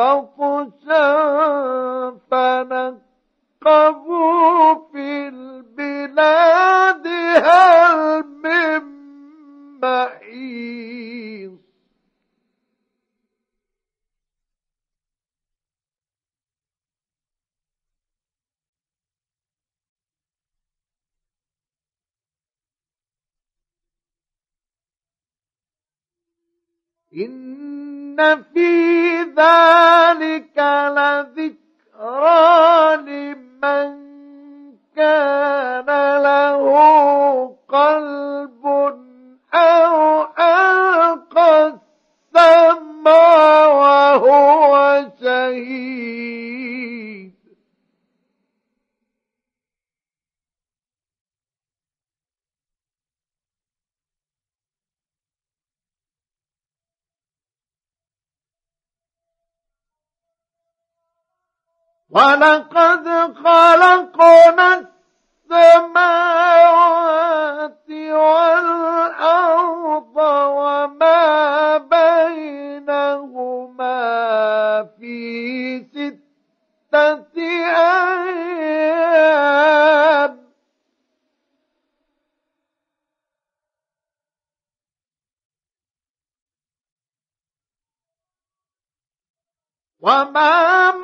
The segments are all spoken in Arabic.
بطشا فنقبوا في البلاد هل من محيص إن في ذلك لذكرى لمن كان له قلب أو ألقى السمع وهو شهيد ولقد خلقنا السماوات والأرض وما بينهما في 6 أيام وما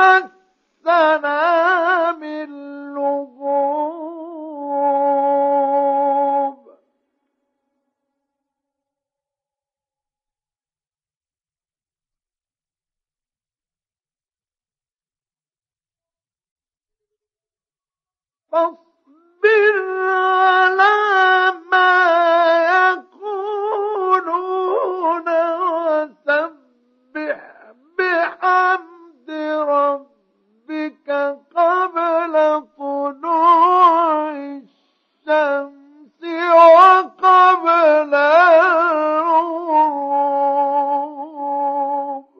مسنا من لغوب فاصبر على ما يقولون وسبح بحمد ربك قبل طلوع الشمس وقبل الغروب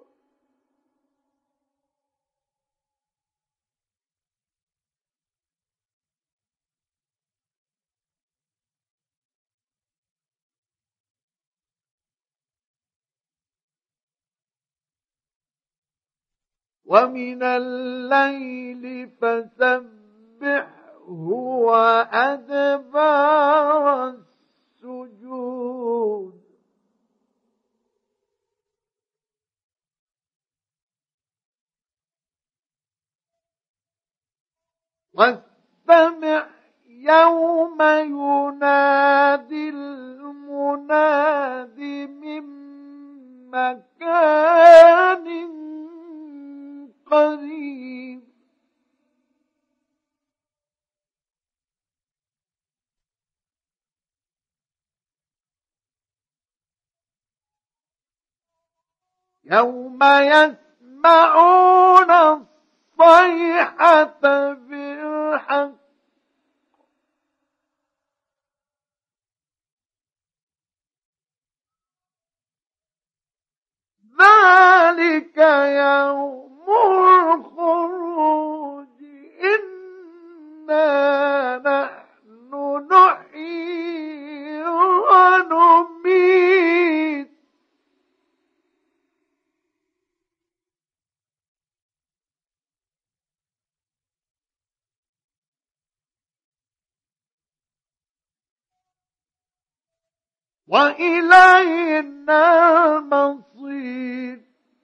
ومن الليل فسبحه وأدبار السجود واستمع يوم ينادي المناد من مكان قريب يوم يسمعون الصيحة بالحق ذلك يوم الخروج إنا نحن نحيي ونميت وإلينا المصير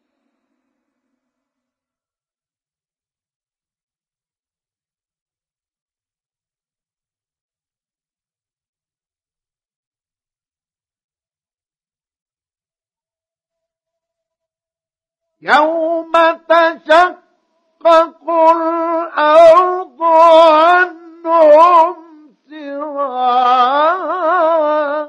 يوم تشقق الأرض عنهم سراعا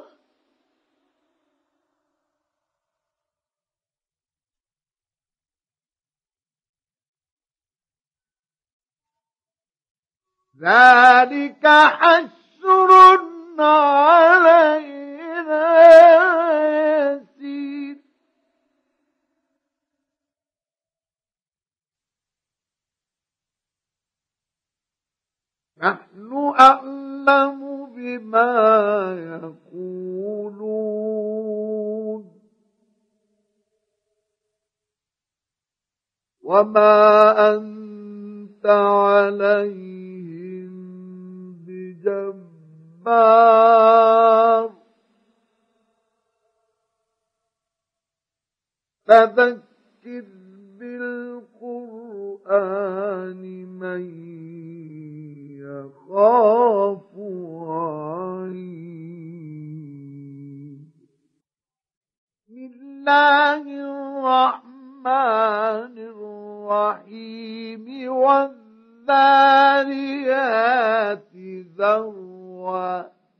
ذلك حشر علينا يسير نحن أعلم بما يقولون وما أنت عليهم بجبار فذكر بالقرآن من يخاف وعيد بسم الله الرحمن الرحيم والذاريات ذروا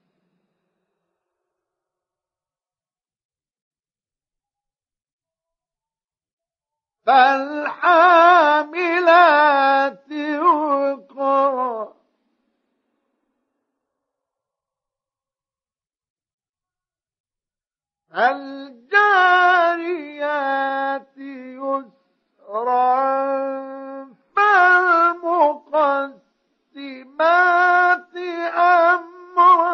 فالحاملات وقرا الجاريات يسرا فالمقسمات أمرا